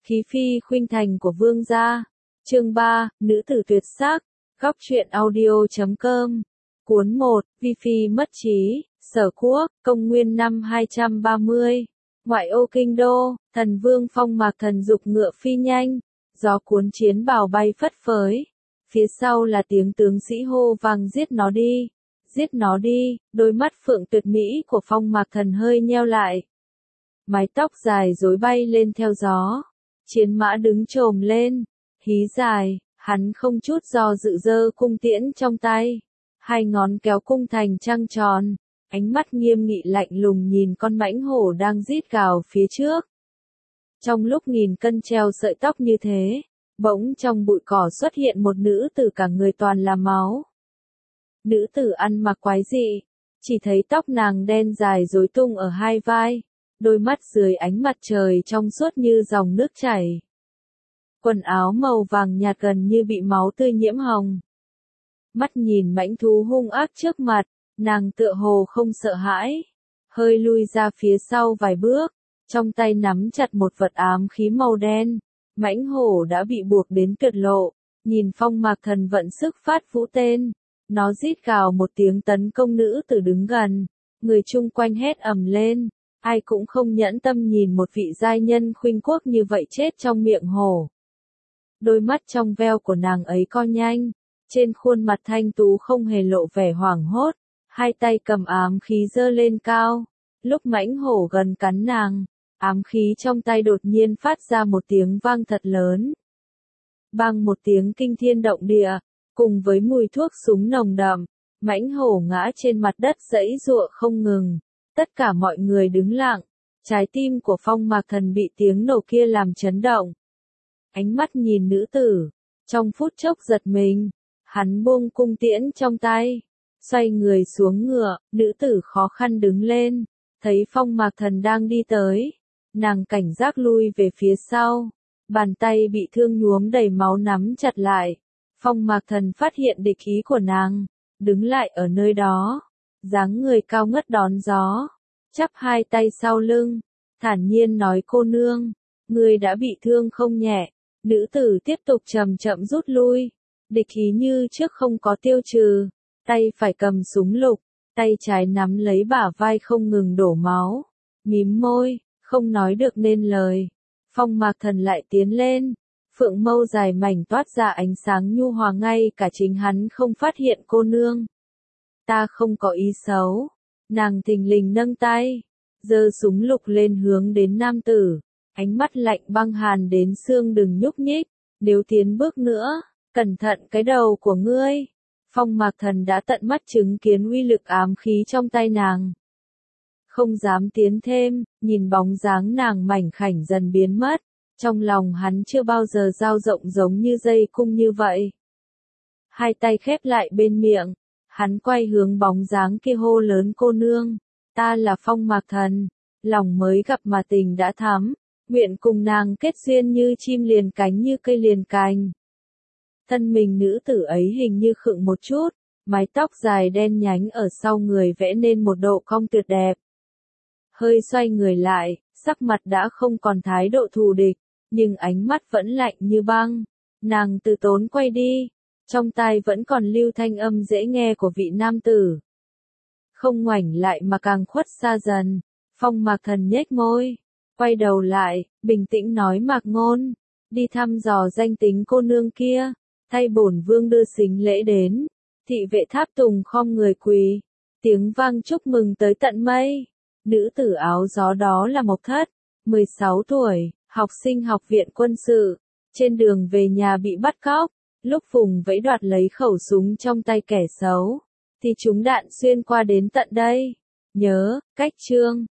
Khí phi khuynh thành của vương gia. Chương 3, nữ tử tuyệt sắc. Góc truyện audio.com. Cuốn 1, Vi Phi mất trí, Sở Quốc, công nguyên năm 230. Ngoại ô kinh đô, thần vương Phong Mạc Thần dục ngựa phi nhanh, gió cuốn chiến bào bay phất phới. Phía sau là tiếng tướng sĩ hô vang giết nó đi, giết nó đi, đôi mắt phượng tuyệt mỹ của Phong Mạc Thần hơi nheo lại. Mái tóc dài rối bay lên theo gió, chiến mã đứng chồm lên, hí dài, hắn không chút do dự giơ cung tiễn trong tay, hai ngón kéo cung thành trăng tròn, ánh mắt nghiêm nghị lạnh lùng nhìn con mãnh hổ đang rít gào phía trước. Trong lúc nghìn cân treo sợi tóc như thế, bỗng trong bụi cỏ xuất hiện một nữ tử cả người toàn là máu. Nữ tử ăn mặc quái dị, chỉ thấy tóc nàng đen dài rối tung ở hai vai, đôi mắt dưới ánh mặt trời trong suốt như dòng nước chảy. Quần áo màu vàng nhạt gần như bị máu tươi nhiễm hồng. Mắt nhìn mãnh thú hung ác trước mặt, nàng tựa hồ không sợ hãi, hơi lui ra phía sau vài bước, trong tay nắm chặt một vật ám khí màu đen. Mãnh hổ đã bị buộc đến tuyệt lộ, nhìn Phong Mạc Thần vận sức phát vũ tên, nó rít gào một tiếng tấn công nữ tử đứng gần, người chung quanh hét ầm lên, ai cũng không nhẫn tâm nhìn một vị giai nhân khuynh quốc như vậy chết trong miệng hổ. Đôi mắt trong veo của nàng ấy co nhanh, trên khuôn mặt thanh tú không hề lộ vẻ hoảng hốt, hai tay cầm ám khí giơ lên cao, lúc mãnh hổ gần cắn nàng. Ám khí trong tay đột nhiên phát ra một tiếng vang thật lớn. Bang một tiếng kinh thiên động địa, cùng với mùi thuốc súng nồng đậm, mãnh hổ ngã trên mặt đất giãy giụa không ngừng. Tất cả mọi người đứng lặng, trái tim của Phong Mạc Thần bị tiếng nổ kia làm chấn động. Ánh mắt nhìn nữ tử, trong phút chốc giật mình, hắn buông cung tiễn trong tay, xoay người xuống ngựa, nữ tử khó khăn đứng lên, thấy Phong Mạc Thần đang đi tới. Nàng cảnh giác lui về phía sau, bàn tay bị thương nhuốm đầy máu nắm chặt lại. Phong Mạc Thần phát hiện địch ý của nàng, đứng lại ở nơi đó, dáng người cao ngất đón gió, chắp hai tay sau lưng, thản nhiên nói cô nương, người đã bị thương không nhẹ. Nữ tử tiếp tục chậm chậm rút lui, địch ý như trước không có tiêu trừ, tay phải cầm súng lục, tay trái nắm lấy bả vai không ngừng đổ máu, mím môi. Không nói được nên lời. Phong Mạc Thần lại tiến lên. Phượng mâu dài mảnh toát ra ánh sáng nhu hòa ngay cả chính hắn không phát hiện cô nương. Ta không có ý xấu. Nàng thình lình nâng tay, giơ súng lục lên hướng đến nam tử. Ánh mắt lạnh băng hàn đến xương đừng nhúc nhích. Nếu tiến bước nữa, cẩn thận cái đầu của ngươi. Phong Mạc Thần đã tận mắt chứng kiến uy lực ám khí trong tay nàng. Không dám tiến thêm, nhìn bóng dáng nàng mảnh khảnh dần biến mất, trong lòng hắn chưa bao giờ dao rộng giống như dây cung như vậy. Hai tay khép lại bên miệng, hắn quay hướng bóng dáng kia hô lớn cô nương, ta là Phong Mạc Thần, lòng mới gặp mà tình đã thắm, nguyện cùng nàng kết duyên như chim liền cánh như cây liền cành. Thân mình nữ tử ấy hình như khựng một chút, mái tóc dài đen nhánh ở sau người vẽ nên một độ cong tuyệt đẹp. Hơi xoay người lại, sắc mặt đã không còn thái độ thù địch, nhưng ánh mắt vẫn lạnh như băng. Nàng từ tốn quay đi, trong tai vẫn còn lưu thanh âm dễ nghe của vị nam tử. Không ngoảnh lại mà càng khuất xa dần, Phong Mạc Thần nhếch môi, quay đầu lại, bình tĩnh nói Mạc Ngôn, đi thăm dò danh tính cô nương kia, thay bổn vương đưa sính lễ đến. Thị vệ tháp tùng khom người quỳ, tiếng vang chúc mừng tới tận mây. Nữ tử áo gió đó là Mộc Thất, 16 tuổi, học sinh học viện quân sự, trên đường về nhà bị bắt cóc, lúc vùng vẫy đoạt lấy khẩu súng trong tay kẻ xấu, thì chúng đạn xuyên qua đến tận đây. Nhớ, cách chương.